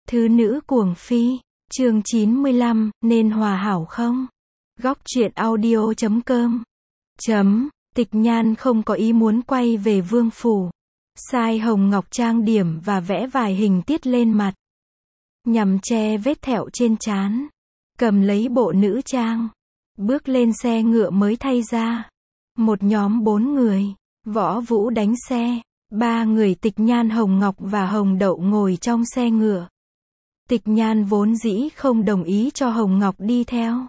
Thứ nữ cuồng phi, chương 95, nên hòa hảo không? Góc truyện audio.com. Tịch Nhan không có ý muốn quay về vương phủ. Sai Hồng Ngọc trang điểm và vẽ vài hình tiết lên mặt, nhằm che vết thẹo trên trán. Cầm lấy bộ nữ trang, bước lên xe ngựa mới thay ra. Một nhóm 4 người, Võ Vũ đánh xe, 3 người Tịch Nhan, Hồng Ngọc và Hồng Đậu ngồi trong xe ngựa. Tịch Nhan vốn dĩ không đồng ý cho Hồng Ngọc đi theo.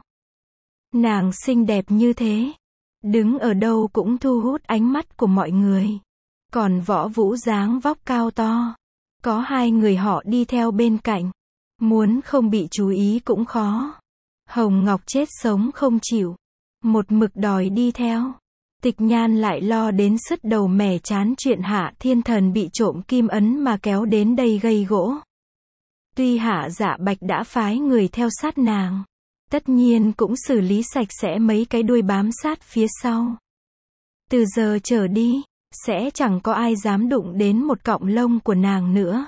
Nàng xinh đẹp như thế, đứng ở đâu cũng thu hút ánh mắt của mọi người. Còn Võ Vũ dáng vóc cao to, có 2 người họ đi theo bên cạnh, muốn không bị chú ý cũng khó. Hồng Ngọc chết sống không chịu, một mực đòi đi theo. Tịch Nhan lại lo đến sứt đầu mẻ chán chuyện Hạ Thiên Thần bị trộm kim ấn mà kéo đến đây gây gỗ. Tuy Hạ Dạ Bạch đã phái người theo sát nàng, tất nhiên cũng xử lý sạch sẽ mấy cái đuôi bám sát phía sau. Từ giờ trở đi, sẽ chẳng có ai dám đụng đến một cọng lông của nàng nữa.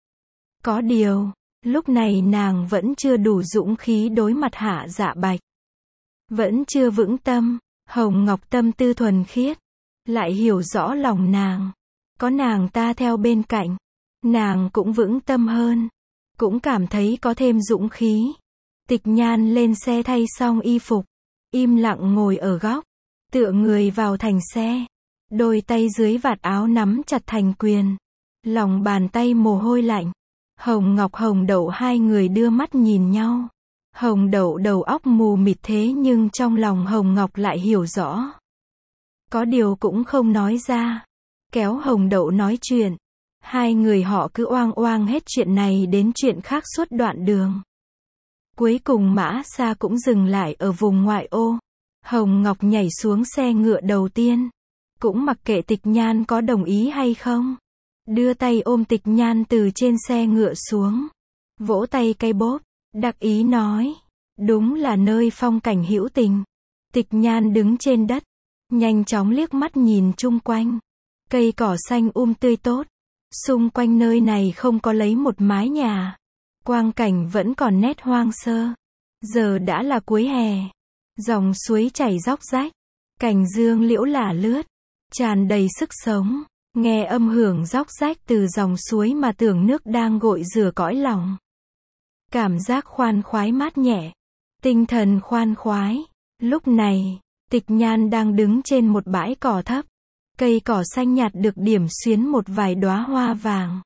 Có điều, lúc này nàng vẫn chưa đủ dũng khí đối mặt Hạ Dạ Bạch. Vẫn chưa vững tâm. Hồng Ngọc tâm tư thuần khiết, lại hiểu rõ lòng nàng. Có nàng ta theo bên cạnh, nàng cũng vững tâm hơn, cũng cảm thấy có thêm dũng khí. Tịch Nhan lên xe thay xong y phục, im lặng ngồi ở góc, tựa người vào thành xe. Đôi tay dưới vạt áo nắm chặt thành quyền, lòng bàn tay mồ hôi lạnh. Hồng Ngọc, Hồng Đậu hai người đưa mắt nhìn nhau. Hồng Đậu đầu óc mù mịt thế nhưng trong lòng Hồng Ngọc lại hiểu rõ. Có điều cũng không nói ra. Kéo Hồng Đậu nói chuyện. Hai người họ cứ oang oang hết chuyện này đến chuyện khác suốt đoạn đường. Cuối cùng Mã Sa cũng dừng lại ở vùng ngoại ô. Hồng Ngọc nhảy xuống xe ngựa đầu tiên, cũng mặc kệ Tịch Nhan có đồng ý hay không. Đưa tay ôm Tịch Nhan từ trên xe ngựa xuống, vỗ tay cái bóp, đắc ý nói, đúng là nơi phong cảnh hữu tình. Tịch Nhan đứng trên đất, nhanh chóng liếc mắt nhìn chung quanh. Cây cỏ xanh tươi tốt, xung quanh nơi này không có lấy một mái nhà. Quang cảnh vẫn còn nét hoang sơ. Giờ đã là cuối hè, dòng suối chảy róc rách, cành dương liễu lả lướt, tràn đầy sức sống. Nghe âm hưởng róc rách từ dòng suối mà tưởng nước đang gội rửa cõi lòng. Cảm giác khoan khoái mát nhẹ, tinh thần khoan khoái. Lúc này, Tịch Nhan đang đứng trên một bãi cỏ thấp. Cây cỏ xanh nhạt được điểm xuyến một vài đóa hoa vàng.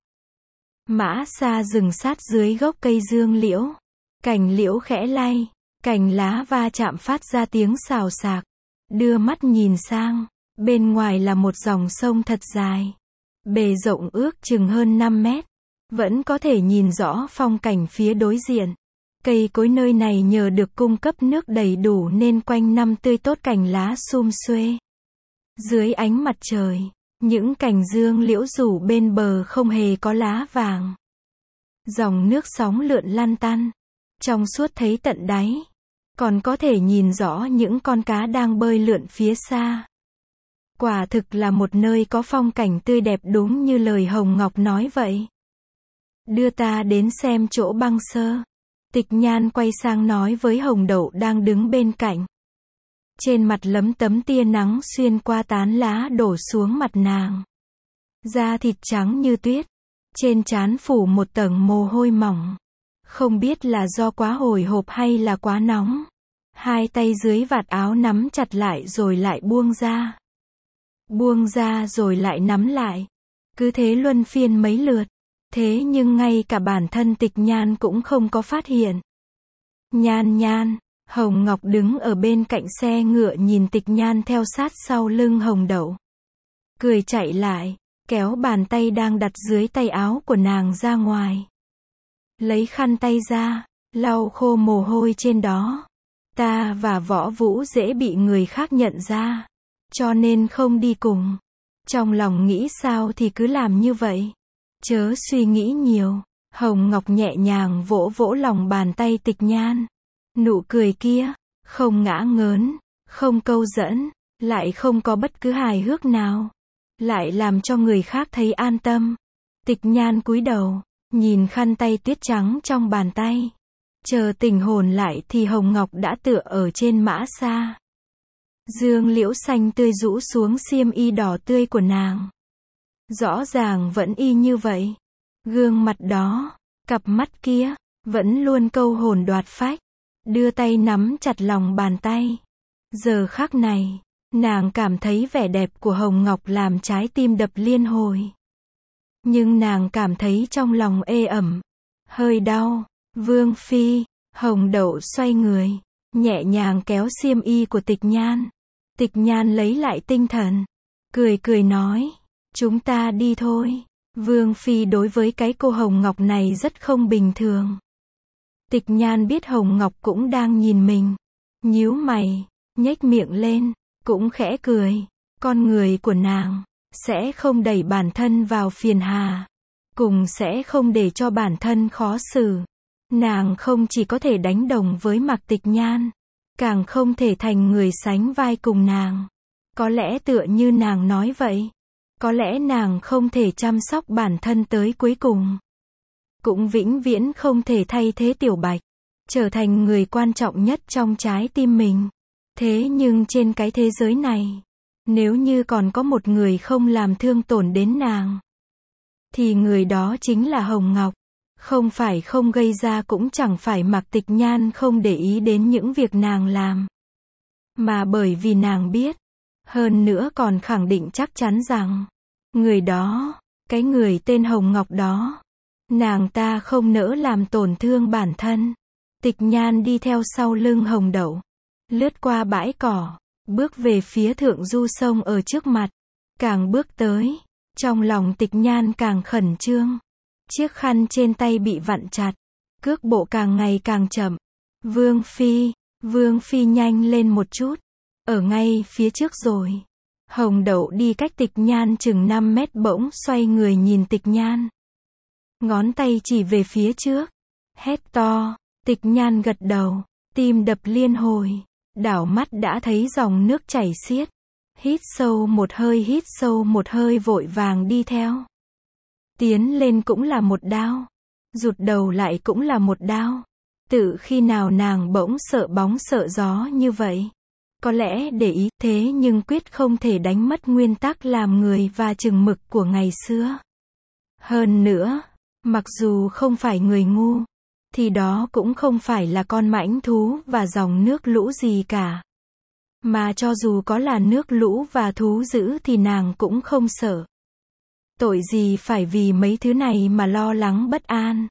Mã Sa dừng sát dưới gốc cây dương liễu. Cành liễu khẽ lay, cành lá va chạm phát ra tiếng xào xạc. Đưa mắt nhìn sang, bên ngoài là một dòng sông thật dài. Bề rộng ước chừng hơn 5 mét. Vẫn có thể nhìn rõ phong cảnh phía đối diện. Cây cối nơi này nhờ được cung cấp nước đầy đủ nên quanh năm tươi tốt, cành lá sum xuê. Dưới ánh mặt trời, những cành dương liễu rủ bên bờ không hề có lá vàng. Dòng nước sóng lượn lăn tăn, trong suốt thấy tận đáy. Còn có thể nhìn rõ những con cá đang bơi lượn phía xa. Quả thực là một nơi có phong cảnh tươi đẹp đúng như lời Hồng Ngọc nói vậy. Đưa ta đến xem chỗ băng sơ. Tịch Nhan quay sang nói với Hồng Đậu đang đứng bên cạnh. Trên mặt lấm tấm tia nắng xuyên qua tán lá đổ xuống mặt nàng. Da thịt trắng như tuyết, trên trán phủ một tầng mồ hôi mỏng. Không biết là do quá hồi hộp hay là quá nóng. Hai tay dưới vạt áo nắm chặt lại rồi lại buông ra. Buông ra rồi lại nắm lại. Cứ thế luân phiên mấy lượt. Thế nhưng ngay cả bản thân Tịch Nhan cũng không có phát hiện. Nhan Nhan, Hồng Ngọc đứng ở bên cạnh xe ngựa nhìn Tịch Nhan theo sát sau lưng Hồng Đậu. Cười chạy lại, kéo bàn tay đang đặt dưới tay áo của nàng ra ngoài. Lấy khăn tay ra, lau khô mồ hôi trên đó. Ta và Võ Vũ dễ bị người khác nhận ra, cho nên không đi cùng. Trong lòng nghĩ sao thì cứ làm như vậy. Chớ suy nghĩ nhiều. Hồng Ngọc nhẹ nhàng vỗ vỗ lòng bàn tay Tịch Nhan. Nụ cười kia, không ngã ngớn, không câu dẫn, lại không có bất cứ hài hước nào. Lại làm cho người khác thấy an tâm. Tịch Nhan cúi đầu, nhìn khăn tay tuyết trắng trong bàn tay. Chờ tỉnh hồn lại thì Hồng Ngọc đã tựa ở trên mã xa. Dương liễu xanh tươi rũ xuống xiêm y đỏ tươi của nàng. Rõ ràng vẫn y như vậy. Gương mặt đó, cặp mắt kia, vẫn luôn câu hồn đoạt phách. Đưa tay nắm chặt lòng bàn tay. Giờ khắc này, nàng cảm thấy vẻ đẹp của Hồng Ngọc làm trái tim đập liên hồi. Nhưng nàng cảm thấy trong lòng ê ẩm, hơi đau. Vương phi, Hồng Đậu xoay người, nhẹ nhàng kéo xiêm y của Tịch Nhan. Tịch Nhan lấy lại tinh thần, cười cười nói, chúng ta đi thôi. Vương phi đối với cái cô Hồng Ngọc này rất không bình thường. Tịch Nhan biết Hồng Ngọc cũng đang nhìn mình, nhíu mày, nhếch miệng lên, cũng khẽ cười. Con người của nàng sẽ không đẩy bản thân vào phiền hà, cùng sẽ không để cho bản thân khó xử. Nàng không chỉ có thể đánh đồng với Mạc Tịch Nhan, càng không thể thành người sánh vai cùng nàng. Có lẽ tựa như nàng nói vậy, có lẽ nàng không thể chăm sóc bản thân tới cuối cùng, cũng vĩnh viễn không thể thay thế Tiểu Bạch, trở thành người quan trọng nhất trong trái tim mình. Thế nhưng trên cái thế giới này, nếu như còn có một người không làm thương tổn đến nàng, thì người đó chính là Hồng Ngọc. Không phải không gây ra cũng chẳng phải Mạc Tịch Nhan không để ý đến những việc nàng làm, mà bởi vì nàng biết, hơn nữa còn khẳng định chắc chắn rằng, người đó, cái người tên Hồng Ngọc đó, nàng ta không nỡ làm tổn thương bản thân. Tịch Nhan đi theo sau lưng Hồng Đậu, lướt qua bãi cỏ, bước về phía thượng du sông ở trước mặt. Càng bước tới, trong lòng Tịch Nhan càng khẩn trương. Chiếc khăn trên tay bị vặn chặt, cước bộ càng ngày càng chậm. Vương phi nhanh lên một chút, ở ngay phía trước rồi. Hồng Đậu đi cách Tịch Nhan chừng 5 mét bỗng xoay người nhìn Tịch Nhan. Ngón tay chỉ về phía trước, hét to. Tịch Nhan gật đầu, tim đập liên hồi, đảo mắt đã thấy dòng nước chảy xiết. Hít sâu một hơi vội vàng đi theo. Tiến lên cũng là một đao, rụt đầu lại cũng là một đao. Tự khi nào nàng bỗng sợ bóng sợ gió như vậy? Có lẽ để ý, thế nhưng quyết không thể đánh mất nguyên tắc làm người và chừng mực của ngày xưa. Hơn nữa, mặc dù không phải người ngu, thì đó cũng không phải là con mãnh thú và dòng nước lũ gì cả. Mà cho dù có là nước lũ và thú dữ thì nàng cũng không sợ. Tội gì phải vì mấy thứ này mà lo lắng bất an.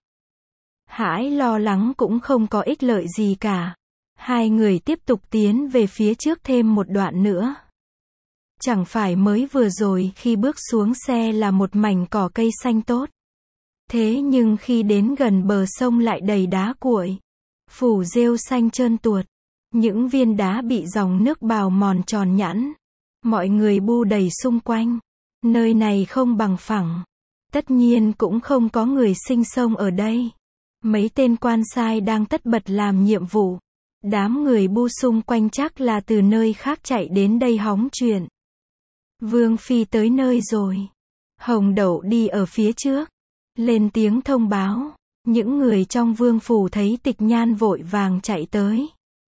Hãi lo lắng cũng không có ích lợi gì cả. Hai người tiếp tục tiến về phía trước thêm một đoạn nữa. Chẳng phải mới vừa rồi khi bước xuống xe là một mảnh cỏ cây xanh tốt. Thế nhưng khi đến gần bờ sông lại đầy đá cuội, phủ rêu xanh trơn tuột. Những viên đá bị dòng nước bào mòn tròn nhẵn. Mọi người bu đầy xung quanh. Nơi này không bằng phẳng. Tất nhiên cũng không có người sinh sống ở đây. Mấy tên quan sai đang tất bật làm nhiệm vụ. Đám người bu xung quanh chắc là từ nơi khác chạy đến đây hóng chuyện. Vương phi tới nơi rồi. Hồng Đậu đi ở phía trước, lên tiếng thông báo. Những người trong vương phủ thấy Tịch Nhan vội vàng chạy tới.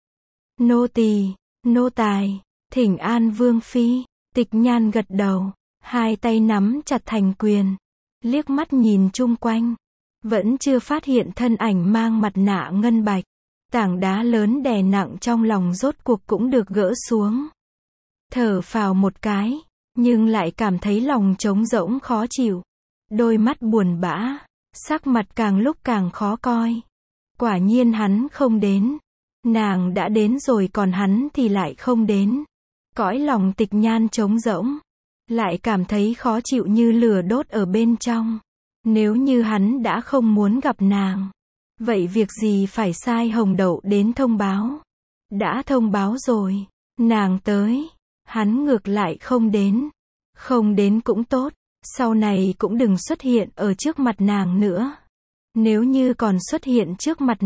Nô tỳ, nô tài, thỉnh an vương phi. Tịch Nhan gật đầu, hai tay nắm chặt thành quyền, liếc mắt nhìn chung quanh, vẫn chưa phát hiện thân ảnh mang mặt nạ ngân bạch. Tảng đá lớn đè nặng trong lòng rốt cuộc cũng được gỡ xuống. Thở phào một cái, nhưng lại cảm thấy lòng trống rỗng khó chịu. Đôi mắt buồn bã, sắc mặt càng lúc càng khó coi. Quả nhiên hắn không đến. Nàng đã đến rồi còn hắn thì lại không đến. Cõi lòng Tịch Nhan trống rỗng, lại cảm thấy khó chịu như lửa đốt ở bên trong. Nếu như hắn đã không muốn gặp nàng, vậy việc gì phải sai Hồng Đậu đến thông báo? Đã thông báo rồi, nàng tới, hắn ngược lại không đến. Không đến cũng tốt, sau này cũng đừng xuất hiện ở trước mặt nàng nữa. Nếu như còn xuất hiện trước mặt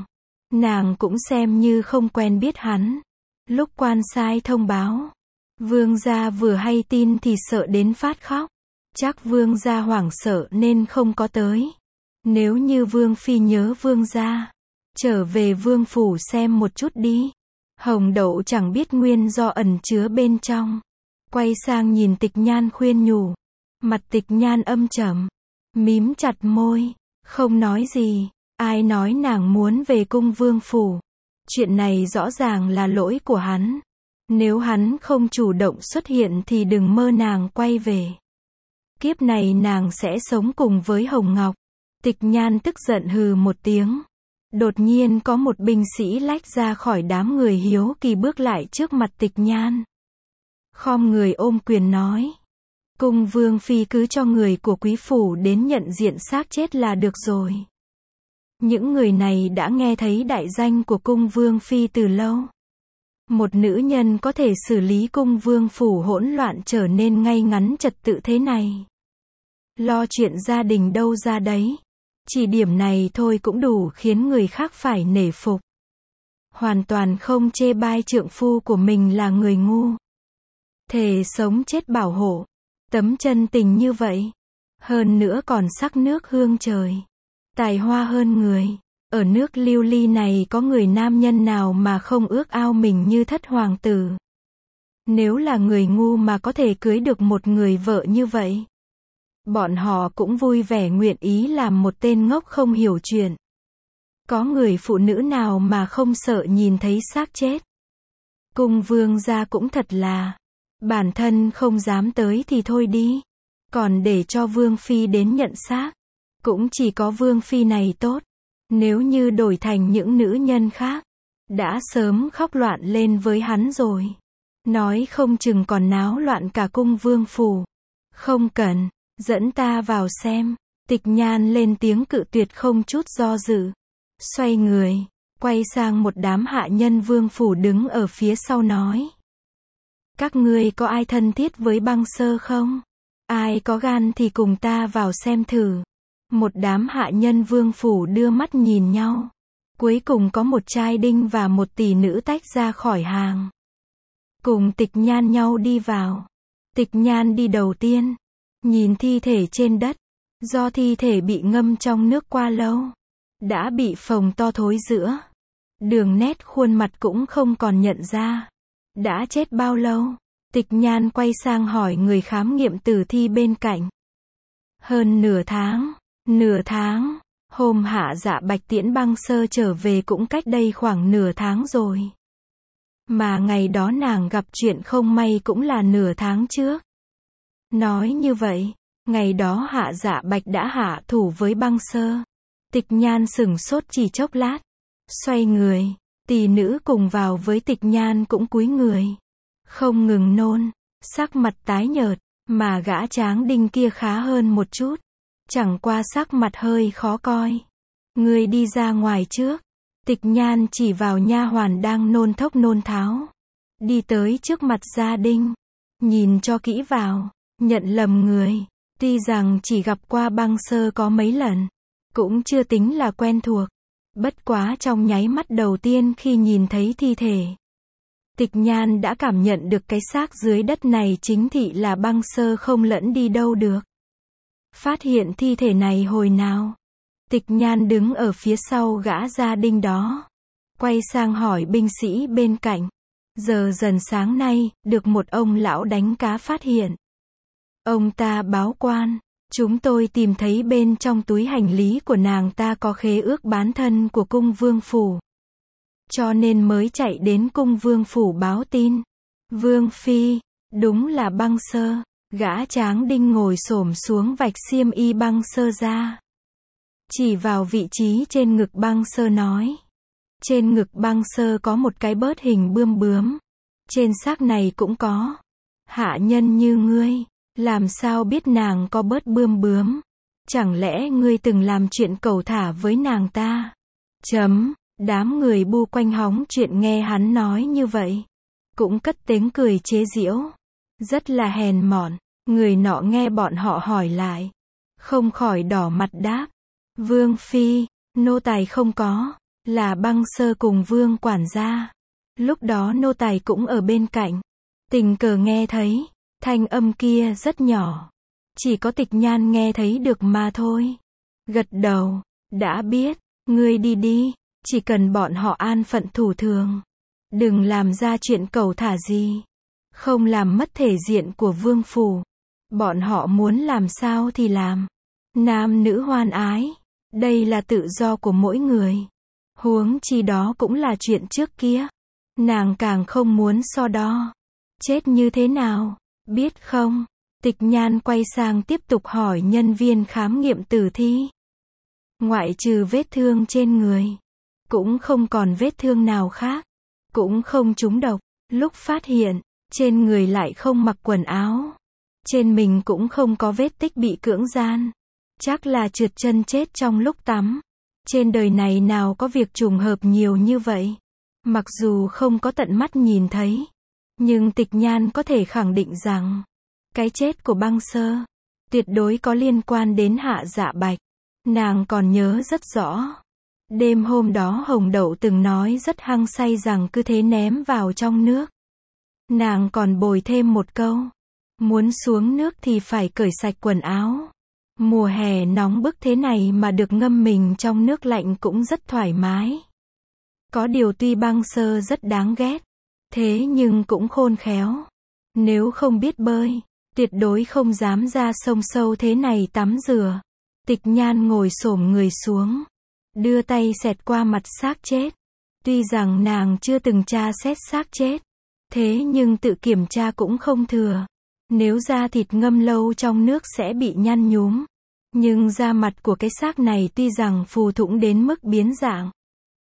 nàng cũng xem như không quen biết hắn. Lúc quan sai thông báo, vương gia vừa hay tin thì sợ đến phát khóc. Chắc vương gia hoảng sợ nên không có tới. Nếu như Vương Phi nhớ Vương gia, trở về Vương phủ xem một chút đi. Hồng Đậu chẳng biết nguyên do ẩn chứa bên trong. Quay sang nhìn Tịch Nhan khuyên nhủ. Mặt Tịch Nhan âm trầm, mím chặt môi, không nói gì. Ai nói nàng muốn về cung Vương phủ? Chuyện này rõ ràng là lỗi của hắn. Nếu hắn không chủ động xuất hiện thì đừng mơ nàng quay về. Kiếp này nàng sẽ sống cùng với Hồng Ngọc. Tịch Nhan tức giận hừ một tiếng. Đột nhiên có một binh sĩ lách ra khỏi đám người hiếu kỳ bước lại trước mặt Tịch Nhan. Khom người ôm quyền nói. Cung Vương Phi cứ cho người của quý phủ đến nhận diện xác chết là được rồi. Những người này đã nghe thấy đại danh của cung Vương Phi từ lâu. Một nữ nhân có thể xử lý cung Vương phủ hỗn loạn trở nên ngay ngắn trật tự thế này. Lo chuyện gia đình đâu ra đấy. Chỉ điểm này thôi cũng đủ khiến người khác phải nể phục. Hoàn toàn không chê bai trượng phu của mình là người ngu. Thề sống chết bảo hộ. Tấm chân tình như vậy. Hơn nữa còn sắc nước hương trời. Tài hoa hơn người. Ở nước lưu ly này có người nam nhân nào mà không ước ao mình như thất hoàng tử. Nếu là người ngu mà có thể cưới được một người vợ như vậy, bọn họ cũng vui vẻ nguyện ý làm một tên ngốc không hiểu chuyện. Có người phụ nữ nào mà không sợ nhìn thấy xác chết. Cung Vương gia cũng thật là, bản thân không dám tới thì thôi đi, còn để cho Vương Phi đến nhận xác. Cũng chỉ có Vương Phi này tốt. Nếu như đổi thành những nữ nhân khác, đã sớm khóc loạn lên với hắn rồi. Nói không chừng còn náo loạn cả cung Vương phủ. Không cần, dẫn ta vào xem. Tịch Nhan lên tiếng cự tuyệt không chút do dự. Xoay người, quay sang một đám hạ nhân Vương phủ đứng ở phía sau nói. Các ngươi có ai thân thiết với Băng Sơ không? Ai có gan thì cùng ta vào xem thử. Một đám hạ nhân Vương phủ đưa mắt nhìn nhau. Cuối cùng có một trai đinh và một tỷ nữ tách ra khỏi hàng. Cùng Tịch Nhan nhau đi vào. Tịch Nhan đi đầu tiên. Nhìn thi thể trên đất. Do thi thể bị ngâm trong nước qua lâu, đã bị phồng to thối rữa. Đường nét khuôn mặt cũng không còn nhận ra. Đã chết bao lâu? Tịch Nhan quay sang hỏi người khám nghiệm tử thi bên cạnh. Hơn nửa tháng. Nửa tháng. Hôm Hạ Dạ Bạch tiễn Băng Sơ trở về cũng cách đây khoảng nửa tháng rồi. Mà ngày đó nàng gặp chuyện không may cũng là nửa tháng trước. Nói như vậy, ngày đó Hạ Dạ Bạch đã hạ thủ với Băng Sơ. Tịch Nhan sửng sốt chỉ chốc lát. Xoay người, tỷ nữ cùng vào với Tịch Nhan cũng cúi người. Không ngừng nôn, sắc mặt tái nhợt, mà gã tráng đinh kia khá hơn một chút. Chẳng qua sắc mặt hơi khó coi. Ngươi đi ra ngoài trước. Tịch Nhan chỉ vào nha hoàn đang nôn thốc nôn tháo. Đi tới trước mặt gia đinh. Nhìn cho kỹ vào. Nhận lầm người. Tuy rằng chỉ gặp qua Băng Sơ có mấy lần. Cũng chưa tính là quen thuộc. Bất quá trong nháy mắt đầu tiên khi nhìn thấy thi thể. Tịch Nhan đã cảm nhận được cái xác dưới đất này chính thị là Băng Sơ không lẫn đi đâu được. Phát hiện thi thể này hồi nào? Tịch Nhan đứng ở phía sau gã gia đinh đó. Quay sang hỏi binh sĩ bên cạnh. Giờ dần sáng nay, được một ông lão đánh cá phát hiện. Ông ta báo quan. Chúng tôi tìm thấy bên trong túi hành lý của nàng ta có khế ước bán thân của cung Vương phủ. Cho nên mới chạy đến cung Vương phủ báo tin. Vương Phi, đúng là Băng Sơ. Gã tráng đinh ngồi xổm xuống vạch xiêm y Băng Sơ ra. Chỉ vào vị trí trên ngực Băng Sơ nói. Trên ngực Băng Sơ có một cái bớt hình bươm bướm. Trên xác này cũng có. Hạ nhân như ngươi, làm sao biết nàng có bớt bươm bướm? Chẳng lẽ ngươi từng làm chuyện cẩu thả với nàng ta? Đám người bu quanh hóng chuyện nghe hắn nói như vậy. Cũng cất tiếng cười chế giễu. Rất là hèn mọn. Người nọ nghe bọn họ hỏi lại. Không khỏi đỏ mặt đáp. Vương Phi, nô tài không có. Là Băng Sơ cùng Vương quản gia. Lúc đó nô tài cũng ở bên cạnh. Tình cờ nghe thấy. Thanh âm kia rất nhỏ. Chỉ có Tịch Nhan nghe thấy được mà thôi. Gật đầu. Đã biết, ngươi đi đi, chỉ cần bọn họ an phận thủ thường. Đừng làm ra chuyện cẩu thả gì. Không làm mất thể diện của vương phủ. Bọn họ muốn làm sao thì làm. Nam nữ hoan ái. Đây là tự do của mỗi người. Huống chi đó cũng là chuyện trước kia. Nàng càng không muốn so đo. Chết như thế nào, biết không? Tịch Nhan quay sang tiếp tục hỏi nhân viên khám nghiệm tử thi. Ngoại trừ vết thương trên người, cũng không còn vết thương nào khác. Cũng không trúng độc. Lúc phát hiện, trên người lại không mặc quần áo. Trên mình cũng không có vết tích bị cưỡng gian. Chắc là trượt chân chết trong lúc tắm. Trên đời này nào có việc trùng hợp nhiều như vậy. Mặc dù không có tận mắt nhìn thấy, nhưng Tịch Nhan có thể khẳng định rằng, cái chết của Băng Sơ, tuyệt đối có liên quan đến Hạ Dạ Bạch. Nàng còn nhớ rất rõ. Đêm hôm đó Hồng Đậu từng nói rất hăng say rằng cứ thế ném vào trong nước. Nàng còn bồi thêm một câu. Muốn xuống nước thì phải cởi sạch quần áo. Mùa hè nóng bức thế này mà được ngâm mình trong nước lạnh cũng rất thoải mái. Có điều tuy Băng Sơ rất đáng ghét, thế nhưng cũng khôn khéo. Nếu không biết bơi, tuyệt đối không dám ra sông sâu thế này tắm rửa. Tịch Nhan ngồi xổm người xuống, đưa tay xẹt qua mặt xác chết. Tuy rằng nàng chưa từng tra xét xác chết, thế nhưng tự kiểm tra cũng không thừa. Nếu da thịt ngâm lâu trong nước sẽ bị nhăn nhúm. Nhưng da mặt của cái xác này tuy rằng phù thủng đến mức biến dạng,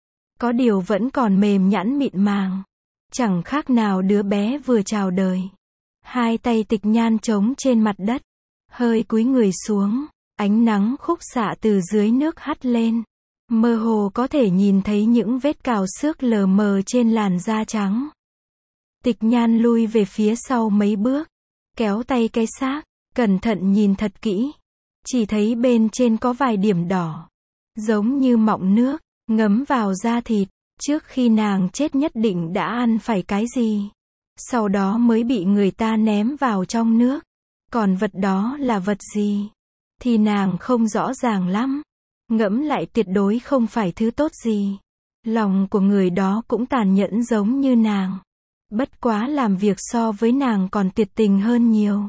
có điều vẫn còn mềm nhẵn mịn màng. Chẳng khác nào đứa bé vừa chào đời. Hai tay Tịch Nhan trống trên mặt đất, hơi cúi người xuống. Ánh nắng khúc xạ từ dưới nước hắt lên. Mơ hồ có thể nhìn thấy những vết cào xước lờ mờ trên làn da trắng. Tịch Nhan lui về phía sau mấy bước, kéo tay cái xác, cẩn thận nhìn thật kỹ. Chỉ thấy bên trên có vài điểm đỏ, giống như mọng nước, ngấm vào da thịt. Trước khi nàng chết nhất định đã ăn phải cái gì, sau đó mới bị người ta ném vào trong nước. Còn vật đó là vật gì thì nàng không rõ ràng lắm. Ngẫm lại tuyệt đối không phải thứ tốt gì. Lòng của người đó cũng tàn nhẫn giống như nàng. Bất quá làm việc so với nàng còn tuyệt tình hơn nhiều.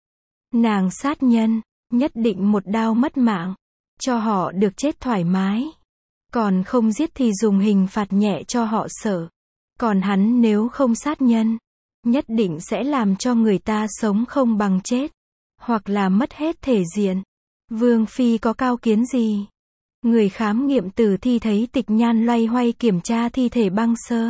Nàng sát nhân, nhất định một đao mất mạng, cho họ được chết thoải mái. Còn không giết thì dùng hình phạt nhẹ cho họ sợ. Còn hắn nếu không sát nhân, nhất định sẽ làm cho người ta sống không bằng chết, hoặc là mất hết thể diện. Vương phi có cao kiến gì? Người khám nghiệm tử thi thấy Tịch Nhan loay hoay kiểm tra thi thể Băng Sơ,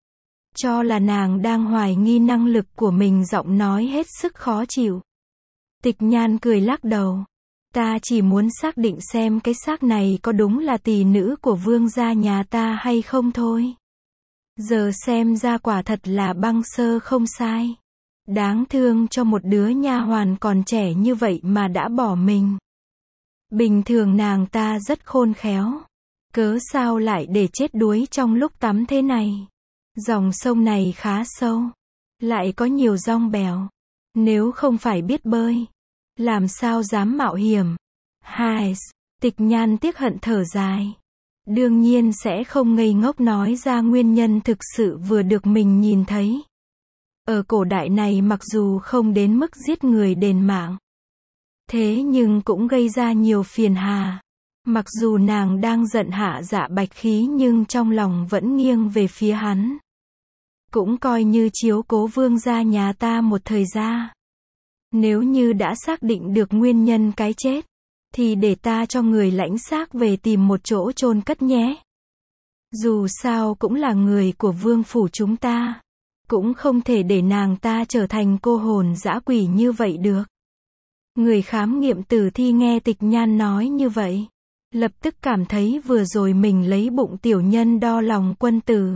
cho là nàng đang hoài nghi năng lực của mình, giọng nói hết sức khó chịu. Tịch Nhan cười lắc đầu. Ta chỉ muốn xác định xem cái xác này có đúng là tỷ nữ của vương gia nhà ta hay không thôi. Giờ xem ra quả thật là Băng Sơ không sai. Đáng thương cho một đứa nha hoàn còn trẻ như vậy mà đã bỏ mình. Bình thường nàng ta rất khôn khéo. Cớ sao lại để chết đuối trong lúc tắm thế này? Dòng sông này khá sâu, lại có nhiều dong bèo. Nếu không phải biết bơi, làm sao dám mạo hiểm? Hai, Tịch Nhan tiếc hận thở dài. Đương nhiên sẽ không ngây ngốc nói ra nguyên nhân thực sự vừa được mình nhìn thấy. Ở cổ đại này mặc dù không đến mức giết người đền mạng, thế nhưng cũng gây ra nhiều phiền hà. Mặc dù nàng đang giận Hạ Dạ Bạch khí nhưng trong lòng vẫn nghiêng về phía hắn. Cũng coi như chiếu cố vương gia nhà ta một thời gian. Nếu như đã xác định được nguyên nhân cái chết, thì để ta cho người lãnh xác về tìm một chỗ chôn cất nhé. Dù sao cũng là người của vương phủ chúng ta, cũng không thể để nàng ta trở thành cô hồn dã quỷ như vậy được. Người khám nghiệm tử thi nghe Tịch Nhan nói như vậy, lập tức cảm thấy vừa rồi mình lấy bụng tiểu nhân đo lòng quân tử.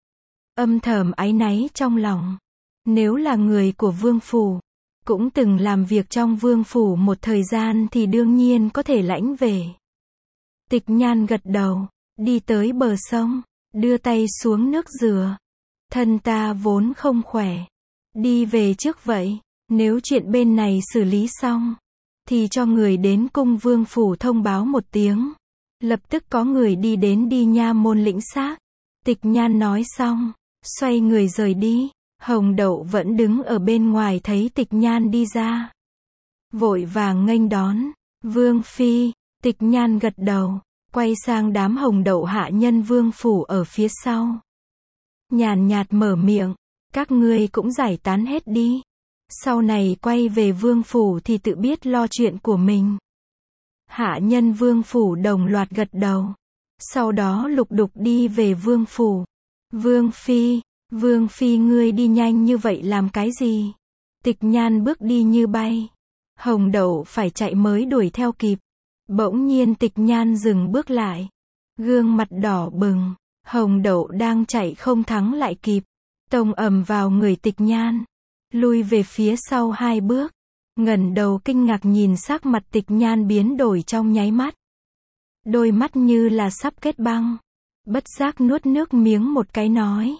Âm thầm áy náy trong lòng. Nếu là người của vương phủ, cũng từng làm việc trong vương phủ một thời gian thì đương nhiên có thể lãnh về. Tịch Nhan gật đầu, đi tới bờ sông, đưa tay xuống nước rửa. Thân ta vốn không khỏe, đi về trước vậy, nếu chuyện bên này xử lý xong, thì cho người đến cung vương phủ thông báo một tiếng. Lập tức có người đi đến đi nha môn lĩnh xác. Tịch Nhan nói xong, xoay người rời đi. Hồng Đậu vẫn đứng ở bên ngoài thấy Tịch Nhan đi ra. Vội vàng nghênh đón. Vương phi, Tịch Nhan gật đầu, quay sang đám Hồng Đậu hạ nhân vương phủ ở phía sau. Nhàn nhạt mở miệng, các ngươi cũng giải tán hết đi. Sau này quay về vương phủ thì tự biết lo chuyện của mình. Hạ nhân vương phủ đồng loạt gật đầu. Sau đó lục đục đi về vương phủ. Vương phi ngươi đi nhanh như vậy làm cái gì? Tịch Nhan bước đi như bay. Hồng Đậu phải chạy mới đuổi theo kịp. Bỗng nhiên Tịch Nhan dừng bước lại. Gương mặt đỏ bừng. Hồng Đậu đang chạy không thắng lại kịp. Tông ầm vào người Tịch Nhan. Lui về phía sau 2 bước. Ngẩng đầu kinh ngạc nhìn sắc mặt Tịch Nhan biến đổi trong nháy mắt. Đôi mắt như là sắp kết băng. Bất giác nuốt nước miếng một cái nói.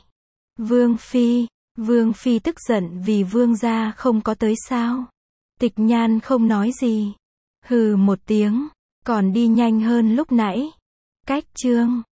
Vương phi tức giận vì vương gia không có tới sao? Tịch Nhan không nói gì. Hừ một tiếng, còn đi nhanh hơn lúc nãy. Cách chương